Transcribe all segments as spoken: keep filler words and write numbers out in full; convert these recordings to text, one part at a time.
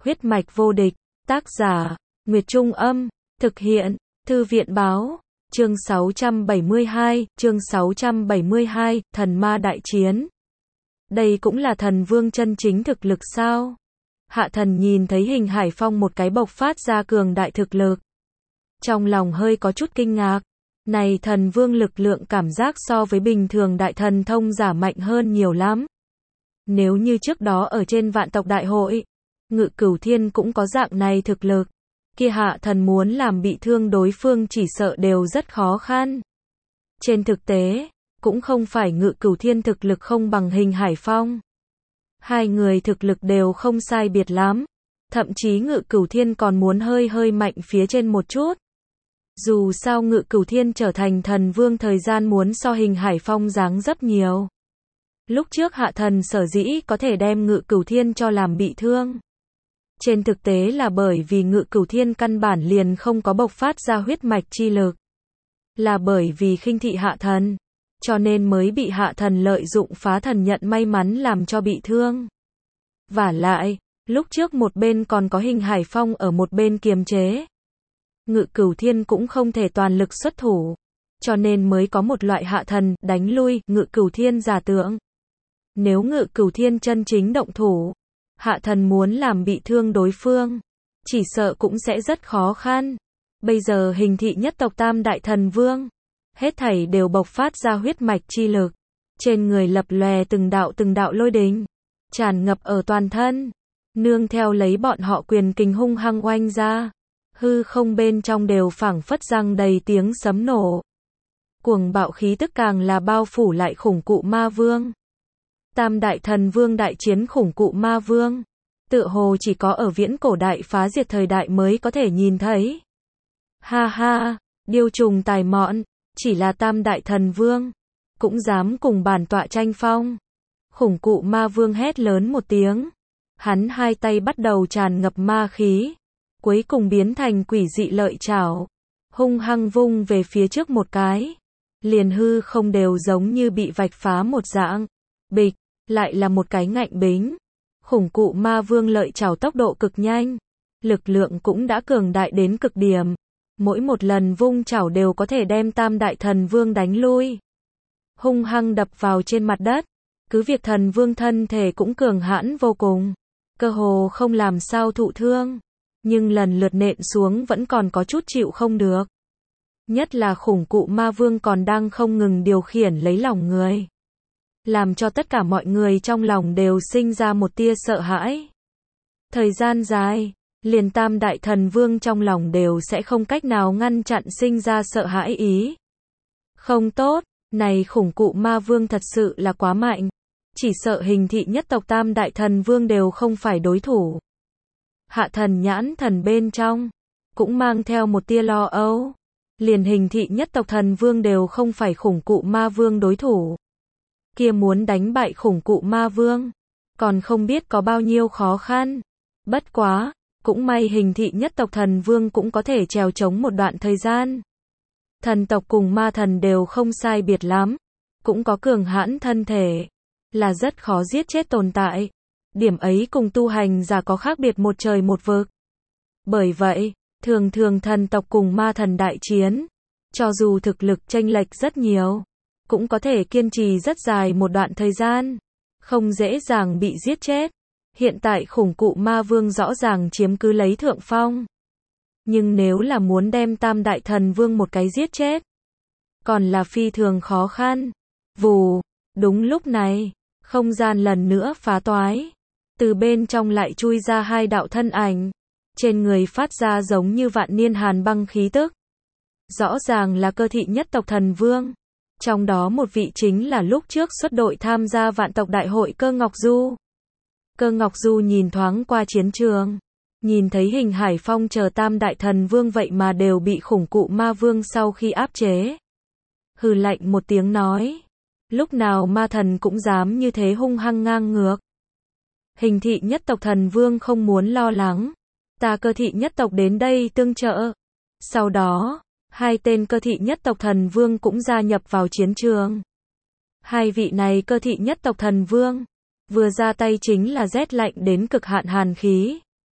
Huyết mạch vô địch, tác giả, Nguyệt Trung Âm, thực hiện, Thư viện Báo, chương sáu trăm bảy mươi hai, chương sáu trăm bảy mươi hai, thần ma đại chiến. Đây cũng là thần vương chân chính thực lực sao? Hạ thần nhìn thấy Hình Hải Phong một cái bộc phát ra cường đại thực lực. Trong lòng hơi có chút kinh ngạc. Này thần vương lực lượng cảm giác so với bình thường đại thần thông giả mạnh hơn nhiều lắm. Nếu như trước đó ở trên vạn tộc đại hội, Ngự Cửu Thiên cũng có dạng này thực lực, kia hạ thần muốn làm bị thương đối phương chỉ sợ đều rất khó khăn. Trên thực tế, cũng không phải Ngự Cửu Thiên thực lực không bằng Hình Hải Phong. Hai người thực lực đều không sai biệt lắm, thậm chí Ngự Cửu Thiên còn muốn hơi hơi mạnh phía trên một chút. Dù sao Ngự Cửu Thiên trở thành thần vương thời gian muốn so Hình Hải Phong dáng dấp nhiều. Lúc trước hạ thần sở dĩ có thể đem Ngự Cửu Thiên cho làm bị thương. Trên thực tế là bởi vì Ngự Cửu Thiên căn bản liền không có bộc phát ra huyết mạch chi lực. Là bởi vì khinh thị hạ thần, cho nên mới bị hạ thần lợi dụng phá thần nhận may mắn làm cho bị thương. Vả lại, lúc trước một bên còn có Hình Hải Phong ở một bên kiềm chế. Ngự Cửu Thiên cũng không thể toàn lực xuất thủ, cho nên mới có một loại hạ thần đánh lui Ngự Cửu Thiên giả tượng. Nếu Ngự Cửu Thiên chân chính động thủ, hạ thần muốn làm bị thương đối phương, chỉ sợ cũng sẽ rất khó khăn. Bây giờ Hình thị nhất tộc tam đại thần vương, hết thảy đều bộc phát ra huyết mạch chi lực, trên người lập lòe từng đạo từng đạo lôi đình, tràn ngập ở toàn thân, nương theo lấy bọn họ quyền kình hung hăng oanh ra, hư không bên trong đều phảng phất răng đầy tiếng sấm nổ. Cuồng bạo khí tức càng là bao phủ lại khủng cụ ma vương. Tam đại thần vương đại chiến khủng cụ ma vương, tựa hồ chỉ có ở viễn cổ đại phá diệt thời đại mới có thể nhìn thấy. Ha ha, điêu trùng tài mọn, chỉ là tam đại thần vương, cũng dám cùng bản tọa tranh phong. Khủng cụ ma vương hét lớn một tiếng, hắn hai tay bắt đầu tràn ngập ma khí, cuối cùng biến thành quỷ dị lợi chảo, hung hăng vung về phía trước một cái, liền hư không đều giống như bị vạch phá một dạng. Bịch, lại là một cái ngạnh bính. Khủng cụ ma vương lợi chảo tốc độ cực nhanh, lực lượng cũng đã cường đại đến cực điểm. Mỗi một lần vung chảo đều có thể đem tam đại thần vương đánh lui, hung hăng đập vào trên mặt đất. Cứ việc thần vương thân thể cũng cường hãn vô cùng, cơ hồ không làm sao thụ thương, nhưng lần lượt nện xuống vẫn còn có chút chịu không được. Nhất là khủng cụ ma vương còn đang không ngừng điều khiển lấy lòng người, làm cho tất cả mọi người trong lòng đều sinh ra một tia sợ hãi. Thời gian dài, liền tam đại thần vương trong lòng đều sẽ không cách nào ngăn chặn sinh ra sợ hãi ý. Không tốt, này khủng cụ ma vương thật sự là quá mạnh, chỉ sợ Hình thị nhất tộc tam đại thần vương đều không phải đối thủ. Hạ thần nhãn thần bên trong, cũng mang theo một tia lo âu, liền Hình thị nhất tộc thần vương đều không phải khủng cụ ma vương đối thủ. Kia muốn đánh bại khủng cụ ma vương, còn không biết có bao nhiêu khó khăn. Bất quá, cũng may Hình thị nhất tộc thần vương cũng có thể trèo chống một đoạn thời gian. Thần tộc cùng ma thần đều không sai biệt lắm, cũng có cường hãn thân thể, là rất khó giết chết tồn tại. Điểm ấy cùng tu hành giả có khác biệt một trời một vực. Bởi vậy, thường thường thần tộc cùng ma thần đại chiến, cho dù thực lực chênh lệch rất nhiều, cũng có thể kiên trì rất dài một đoạn thời gian, không dễ dàng bị giết chết. Hiện tại khủng cụ ma vương rõ ràng chiếm cứ lấy thượng phong. Nhưng nếu là muốn đem tam đại thần vương một cái giết chết, còn là phi thường khó khăn. Vù, đúng lúc này, không gian lần nữa phá toái. Từ bên trong lại chui ra hai đạo thân ảnh, trên người phát ra giống như vạn niên hàn băng khí tức. Rõ ràng là Cơ thị nhất tộc thần vương. Trong đó một vị chính là lúc trước xuất đội tham gia vạn tộc đại hội Cơ Ngọc Du. Cơ Ngọc Du nhìn thoáng qua chiến trường, nhìn thấy Hình Hải Phong chờ tam đại thần vương vậy mà đều bị khủng cụ ma vương sau khi áp chế. Hừ lạnh một tiếng nói, lúc nào ma thần cũng dám như thế hung hăng ngang ngược. Hình thị nhất tộc thần vương không muốn lo lắng, ta Cơ thị nhất tộc đến đây tương trợ. Sau đó, hai tên Cơ thị nhất tộc thần vương cũng gia nhập vào chiến trường. Hai vị này Cơ thị nhất tộc thần vương, vừa ra tay chính là rét lạnh đến cực hạn hàn khí.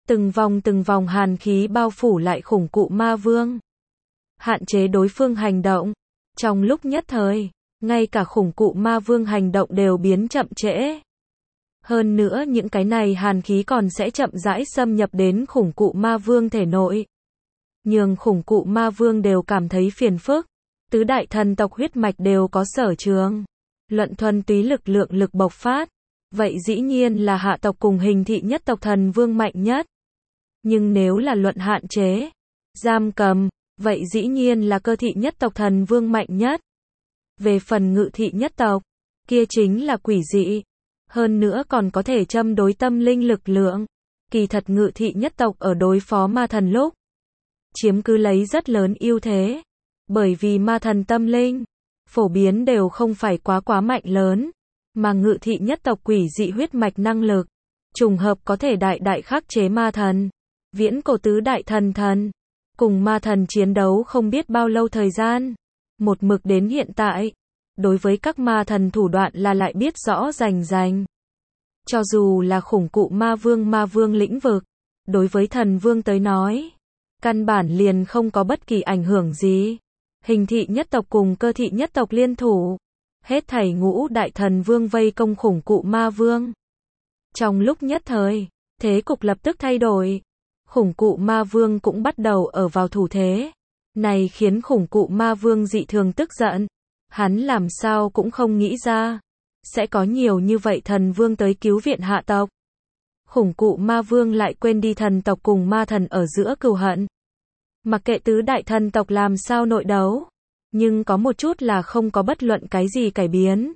Từng vòng từng vòng hàn khí bao phủ lại khủng cụ ma vương. Hạn chế đối phương hành động. Trong lúc nhất thời, ngay cả khủng cụ ma vương hành động đều biến chậm trễ. Hơn nữa những cái này hàn khí còn sẽ chậm rãi xâm nhập đến khủng cụ ma vương thể nội. Nhưng khủng cụ ma vương đều cảm thấy phiền phức. Tứ đại thần tộc huyết mạch đều có sở trường. Luận thuần túy lực lượng lực bộc phát. Vậy dĩ nhiên là hạ tộc cùng hình thị nhất tộc thần vương mạnh nhất. Nhưng nếu là luận hạn chế, giam cầm, vậy dĩ nhiên là cơ thị nhất tộc thần vương mạnh nhất. Về phần ngự thị nhất tộc, kia chính là quỷ dị. Hơn nữa còn có thể châm đối tâm linh lực lượng. Kỳ thật ngự thị nhất tộc ở đối phó ma thần lúc, chiếm cứ lấy rất lớn ưu thế. Bởi vì ma thần tâm linh, phổ biến đều không phải quá quá mạnh lớn. Mà ngự thị nhất tộc quỷ dị huyết mạch năng lực, trùng hợp có thể đại đại khắc chế ma thần. Viễn cổ tứ đại thần thần, cùng ma thần chiến đấu không biết bao lâu thời gian. Một mực đến hiện tại, đối với các ma thần thủ đoạn là lại biết rõ rành rành. Cho dù là khủng cụ ma vương ma vương lĩnh vực, đối với thần vương tới nói, căn bản liền không có bất kỳ ảnh hưởng gì. Hình thị nhất tộc cùng cơ thị nhất tộc liên thủ, hết thảy ngũ đại thần vương vây công khủng cụ ma vương. Trong lúc nhất thời, thế cục lập tức thay đổi. Khủng cụ ma vương cũng bắt đầu ở vào thủ thế. Này khiến khủng cụ ma vương dị thường tức giận. Hắn làm sao cũng không nghĩ ra, sẽ có nhiều như vậy thần vương tới cứu viện hạ tộc. Khủng cụ ma vương lại quên đi thần tộc cùng ma thần ở giữa cừu hận. Mặc kệ tứ đại thần tộc làm sao nội đấu, nhưng có một chút là không có bất luận cái gì cải biến.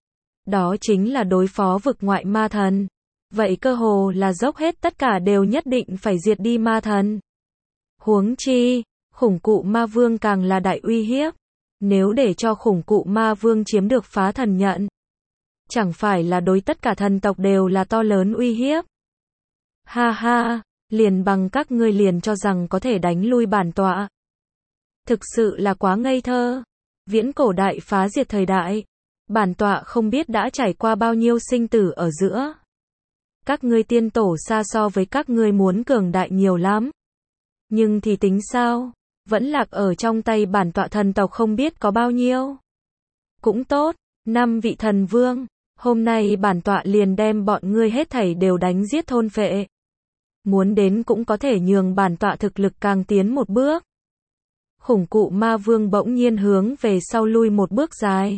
Đó chính là đối phó vực ngoại ma thần. Vậy cơ hồ là dốc hết tất cả đều nhất định phải diệt đi ma thần. Huống chi, khủng cụ ma vương càng là đại uy hiếp. Nếu để cho khủng cụ ma vương chiếm được phá thần nhận, chẳng phải là đối tất cả thần tộc đều là to lớn uy hiếp. Ha ha, liền bằng các ngươi liền cho rằng có thể đánh lui bản tọa. Thực sự là quá ngây thơ. Viễn cổ đại phá diệt thời đại, bản tọa không biết đã trải qua bao nhiêu sinh tử ở giữa. Các ngươi tiên tổ xa so với các ngươi muốn cường đại nhiều lắm. Nhưng thì tính sao? Vẫn lạc ở trong tay bản tọa thần tộc không biết có bao nhiêu. Cũng tốt, năm vị thần vương, hôm nay bản tọa liền đem bọn ngươi hết thảy đều đánh giết thôn phệ. Muốn đến cũng có thể nhường bản tọa thực lực càng tiến một bước. Khủng cụ ma vương bỗng nhiên hướng về sau lui một bước dài,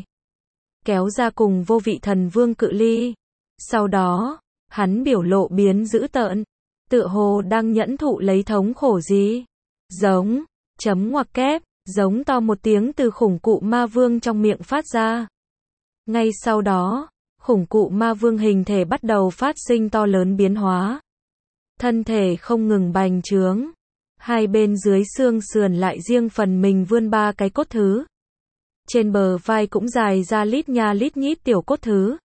kéo ra cùng vô vị thần vương cự ly. Sau đó, hắn biểu lộ biến dữ tợn, tựa hồ đang nhẫn thụ lấy thống khổ gì. Giống, chấm ngoặc kép, giống to một tiếng từ khủng cụ ma vương trong miệng phát ra. Ngay sau đó, khủng cụ ma vương hình thể bắt đầu phát sinh to lớn biến hóa. Thân thể không ngừng bành trướng. Hai bên dưới xương sườn lại riêng phần mình vươn ba cái cốt thứ. Trên bờ vai cũng dài ra lít nha lít nhít tiểu cốt thứ.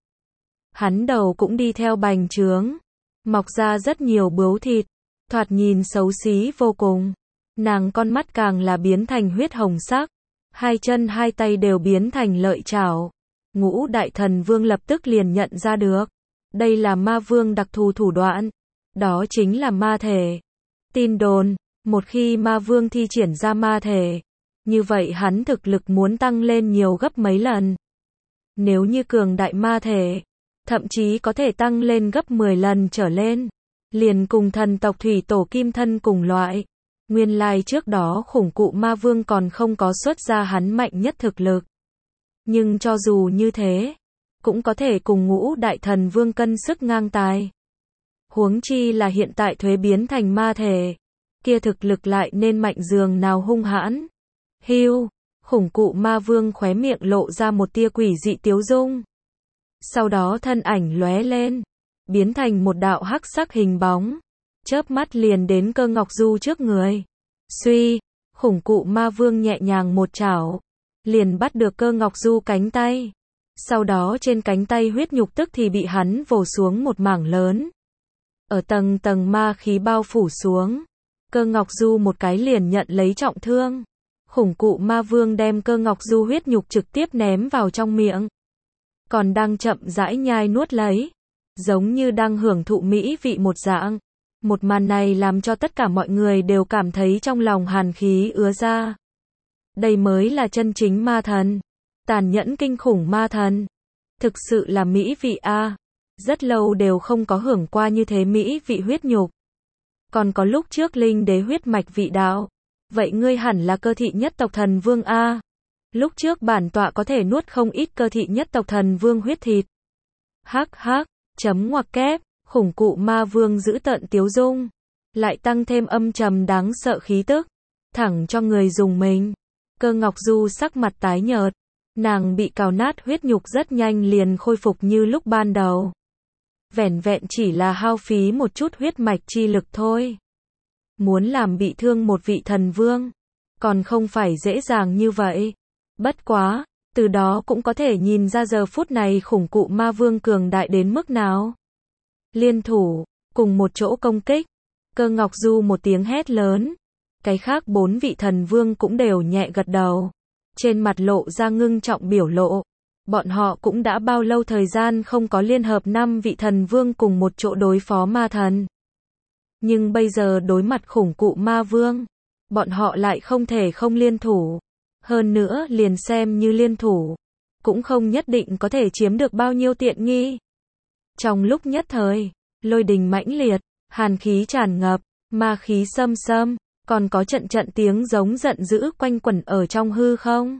Hắn đầu cũng đi theo bành trướng, mọc ra rất nhiều bướu thịt, thoạt nhìn xấu xí vô cùng. Nàng con mắt càng là biến thành huyết hồng sắc, hai chân hai tay đều biến thành lợi chảo. Ngũ đại thần vương lập tức liền nhận ra được, đây là ma vương đặc thù thủ đoạn, đó chính là ma thể. Tin đồn, một khi ma vương thi triển ra ma thể, như vậy hắn thực lực muốn tăng lên nhiều gấp mấy lần. Nếu như cường đại ma thể, thậm chí có thể tăng lên gấp mười lần trở lên, liền cùng thần tộc thủy tổ kim thân cùng loại. Nguyên lai trước đó khủng cụ ma vương còn không có xuất ra hắn mạnh nhất thực lực. Nhưng cho dù như thế, cũng có thể cùng ngũ đại thần vương cân sức ngang tài. Huống chi là hiện tại thuế biến thành ma thể, kia thực lực lại nên mạnh dường nào hung hãn. Hiu, khủng cụ ma vương khóe miệng lộ ra một tia quỷ dị tiếu dung. Sau đó thân ảnh lóe lên, biến thành một đạo hắc sắc hình bóng, chớp mắt liền đến Cơ Ngọc Du trước người. Suy, khủng cụ ma vương nhẹ nhàng một chảo, liền bắt được Cơ Ngọc Du cánh tay. Sau đó trên cánh tay huyết nhục tức thì bị hắn vồ xuống một mảng lớn. Ở tầng tầng ma khí bao phủ xuống, Cơ Ngọc Du một cái liền nhận lấy trọng thương. Khủng cụ ma vương đem Cơ Ngọc Du huyết nhục trực tiếp ném vào trong miệng, còn đang chậm rãi nhai nuốt lấy, giống như đang hưởng thụ mỹ vị một dạng. Một màn này làm cho tất cả mọi người đều cảm thấy trong lòng hàn khí ứa ra. Đây mới là chân chính ma thần. Tàn nhẫn kinh khủng ma thần. Thực sự là mỹ vị a. Rất lâu đều không có hưởng qua như thế mỹ vị huyết nhục. Còn có lúc trước linh đế huyết mạch vị đạo. Vậy ngươi hẳn là cơ thị nhất tộc thần vương a. Lúc trước bản tọa có thể nuốt không ít cơ thị nhất tộc thần vương huyết thịt. Hắc hắc, chấm ngoặc kép, khủng cụ ma vương giữ tợn tiếu dung. Lại tăng thêm âm trầm đáng sợ khí tức. Thẳng cho người dùng mình. Cơ Ngọc Du sắc mặt tái nhợt. Nàng bị cào nát huyết nhục rất nhanh liền khôi phục như lúc ban đầu. Vẻn vẹn chỉ là hao phí một chút huyết mạch chi lực thôi. Muốn làm bị thương một vị thần vương, còn không phải dễ dàng như vậy. Bất quá, từ đó cũng có thể nhìn ra giờ phút này khủng cụ ma vương cường đại đến mức nào. Liên thủ, cùng một chỗ công kích. Cơ Ngọc Du một tiếng hét lớn. Cái khác bốn vị thần vương cũng đều nhẹ gật đầu. Trên mặt lộ ra ngưng trọng biểu lộ. Bọn họ cũng đã bao lâu thời gian không có liên hợp năm vị thần vương cùng một chỗ đối phó ma thần. Nhưng bây giờ đối mặt khủng cụ ma vương, bọn họ lại không thể không liên thủ. Hơn nữa liền xem như liên thủ, cũng không nhất định có thể chiếm được bao nhiêu tiện nghi. Trong lúc nhất thời, lôi đình mãnh liệt, hàn khí tràn ngập, ma khí xâm xâm, còn có trận trận tiếng giống giận dữ quanh quẩn ở trong hư không.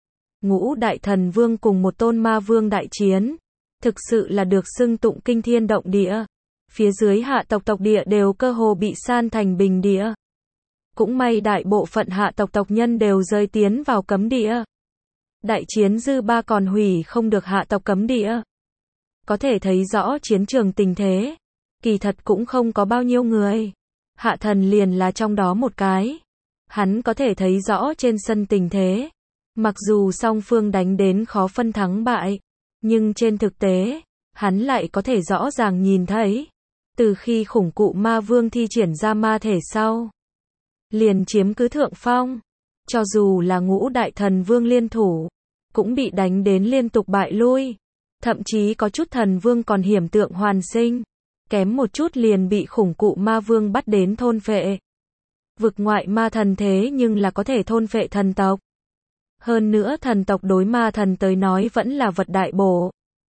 Ngũ đại thần vương cùng một tôn ma vương đại chiến, thực sự là được xưng tụng kinh thiên động địa. Phía dưới hạ tộc tộc địa đều cơ hồ bị san thành bình địa. Cũng may đại bộ phận hạ tộc tộc nhân đều rơi tiến vào cấm địa. Đại chiến dư ba còn hủy không được hạ tộc cấm địa. Có thể thấy rõ chiến trường tình thế. Kỳ thật cũng không có bao nhiêu người. Hạ thần liền là trong đó một cái. Hắn có thể thấy rõ trên sân tình thế. Mặc dù song phương đánh đến khó phân thắng bại, nhưng trên thực tế, hắn lại có thể rõ ràng nhìn thấy. Từ khi khủng cụ ma vương thi triển ra ma thể sau, liền chiếm cứ thượng phong. Cho dù là ngũ đại thần vương liên thủ, cũng bị đánh đến liên tục bại lui. Thậm chí có chút thần vương còn hiểm tượng hoàn sinh. Kém một chút liền bị khủng cụ ma vương bắt đến thôn phệ. Vực ngoại ma thần thế nhưng là có thể thôn phệ thần tộc. Hơn nữa thần tộc đối ma thần tới nói vẫn là vật đại bổ.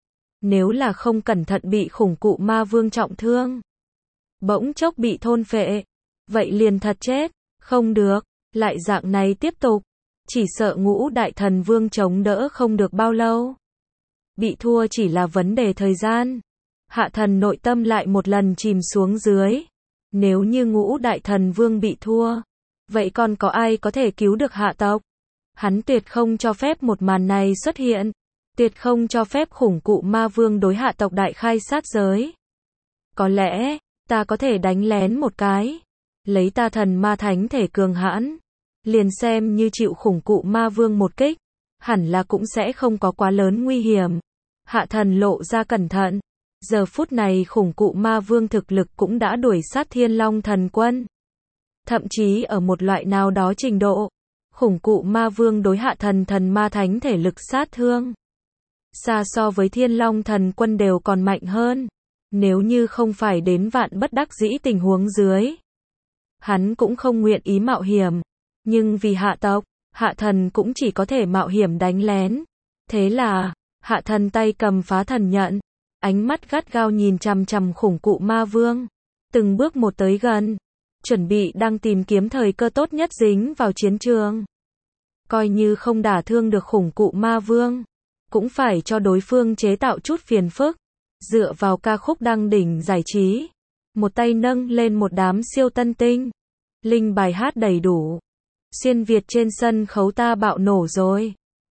Nếu là không cẩn thận bị khủng cụ ma vương trọng thương, bỗng chốc bị thôn phệ, vậy liền thật chết. Không được, lại dạng này tiếp tục, chỉ sợ ngũ đại thần vương chống đỡ không được bao lâu. Bị thua chỉ là vấn đề thời gian. Hạ thần nội tâm lại một lần chìm xuống dưới. Nếu như ngũ đại thần vương bị thua, vậy còn có ai có thể cứu được hạ tộc? Hắn tuyệt không cho phép một màn này xuất hiện. Tuyệt không cho phép khủng cụ ma vương đối hạ tộc đại khai sát giới. Có lẽ, ta có thể đánh lén một cái. Lấy ta thần ma thánh thể cường hãn. Liền xem như chịu khủng cụ ma vương một kích. Hẳn là cũng sẽ không có quá lớn nguy hiểm. Hạ thần lộ ra cẩn thận. Giờ phút này khủng cụ ma vương thực lực cũng đã đuổi sát thiên long thần quân. Thậm chí ở một loại nào đó trình độ. Khủng cụ ma vương đối hạ thần thần ma thánh thể lực sát thương. Xa so với thiên long thần quân đều còn mạnh hơn. Nếu như không phải đến vạn bất đắc dĩ tình huống dưới. Hắn cũng không nguyện ý mạo hiểm. Nhưng vì hạ tộc, hạ thần cũng chỉ có thể mạo hiểm đánh lén. Thế là, hạ thần tay cầm phá thần nhận. Ánh mắt gắt gao nhìn chằm chằm khủng cụ ma vương. Từng bước một tới gần. Chuẩn bị đang tìm kiếm thời cơ tốt nhất dính vào chiến trường. Coi như không đả thương được khủng cụ ma vương. Cũng phải cho đối phương chế tạo chút phiền phức. Dựa vào ca khúc đăng đỉnh giải trí. Một tay nâng lên một đám siêu tân tinh. Linh bài hát đầy đủ. Xuyên Việt trên sân khấu ta bạo nổ rồi.